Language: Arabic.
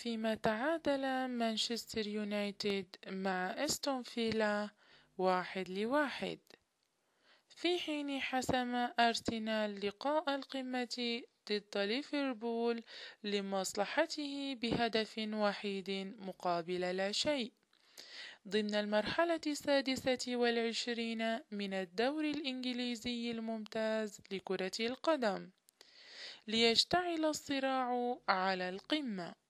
فيما تعادل مانشستر يونايتد مع أستون فيلا 1-1، في حين حسم أرسنال لقاء القمة ضد ليفربول لمصلحته بهدف وحيد مقابل لا شيء ضمن المرحلة 26 من الدوري الإنجليزي الممتاز لكرة القدم، ليشتعل الصراع على القمة.